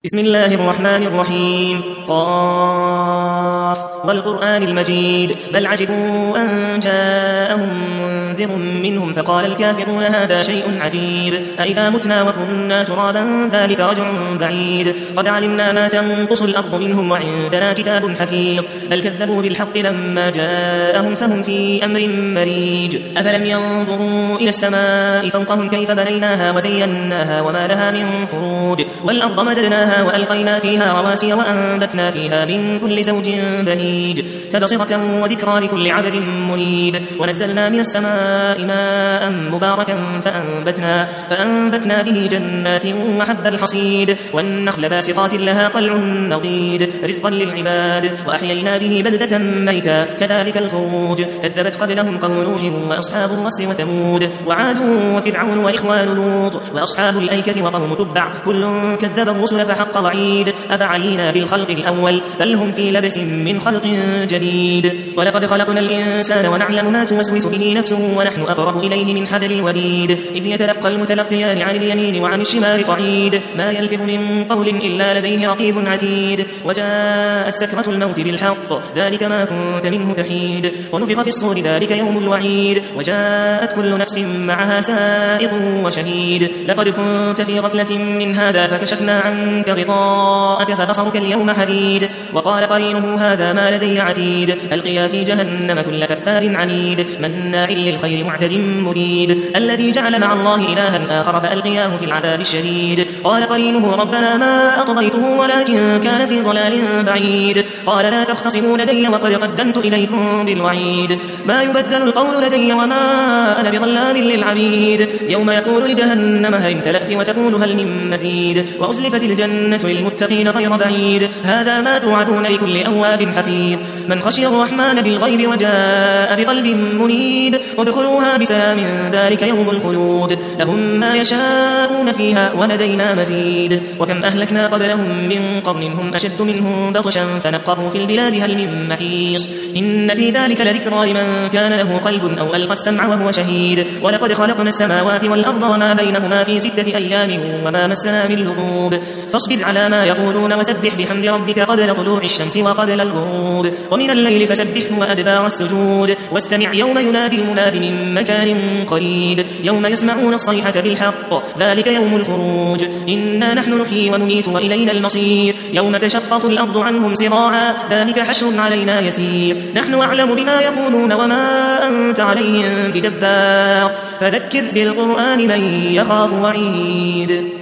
بسم الله الرحمن الرحيم قاف والقرآن المجيد بل عجبوا أن جاءهم منذر منهم فقال الكافرون هذا شيء عجيب أئذا متنا وكنا ترابا ذلك رجع بعيد قد علمنا ما تنقص الأرض منهم وعندنا كتاب حفيظ بل كذبوا بالحق لما جاءهم فهم في أمر مريج أفلم ينظروا إلى السماء فوقهم كيف بنيناها وزيناها وما لها من فروج والأرض مددناها وألقينا فيها رواسي وأنبتنا فيها من كل زوج بهيج تبصرة وذكرى لكل عبد منيب ونزلنا من السماء ماء مباركا فأنبتنا به جنات وحب الحصيد والنخل باسقات لها طلع نضيد رزقا للعباد وأحيينا به بلدة ميتا كذلك الخروج كذبت قبلهم قوم نوح وأصحاب الرس وثمود وعاد وفرعون وإخوان لوط وأصحاب الأيكة وقوم تبع كل كذب الرسل فحق وعيد أفعينا بالخلق الأول بل هم في لبس من خلق جديد ولقد خلقنا الإنسان ونعلم ما توسوس به نفسه ونحن أقرب إليه من حبل الوريد إذ يتلقى المتلقيان عن اليمين وعن الشمال قعيد ما يلفظ من قول إلا لديه رقيب عتيد وجاءت سكرة الموت بالحق ذلك ما كنت منه تحيد ونفخ في الصور ذلك يوم الوعيد وجاءت كل نفس معها سائق وشهيد لقد كنت في غفلة من هذا فكشفنا عنك غطاءك فبصرك اليوم حديد وقال قرينه هذا ما لدي عتيد ألقيا في جهنم كل كفار عنيد مناع للخير معتد مريد الذي جعل مع الله إلها آخر فألقياه في العذاب الشديد قال قرينه ربنا ما أطغيته ولكن كان في ضلال بعيد قال لا تختصموا لدي وقد قدمت إليكم بالوعيد ما يبدل القول لدي وما أنا بظلام للعبيد يوم يقول لجهنم هل امتلأت وتقول هل من مزيد وأزلفت الجنة للمتقين غير بعيد هذا ما توعدون لكل أواب حفيظ من خشي الرحمن بالغيب وجاء بقلب منيب ادخلوها بسلام ذلك يوم الخلود لهم ما يشاءون فيها ولدينا مزيد وكم أهلكنا قبلهم من قرن هم أشد منهم بطشا فنقروا في البلاد هل من محيص إن في ذلك لذكرى لمن كان له قلب أو ألقى السمع وهو شهيد ولقد خلقنا السماوات والأرض وما بينهما في 6 أيام وما مسنا من لغوب فاصبر على ما يقولون وسبح بحمد ربك قبل طلوع الشمس وقبل الغروب ومن الليل فسبحه وأدبار السجود واستمع يوم ينادي المناد من مكان قريب يوم يسمعون الصيحة بالحق ذلك يوم الخروج إنا نحن نحيي ونميت وإلينا المصير يوم تشقق الأرض عنهم سراعا ذلك حشر علينا يسير نحن أعلم بما يقولون وما أنت عليهم بدبار فذكر بالقرآن من يخاف وعيد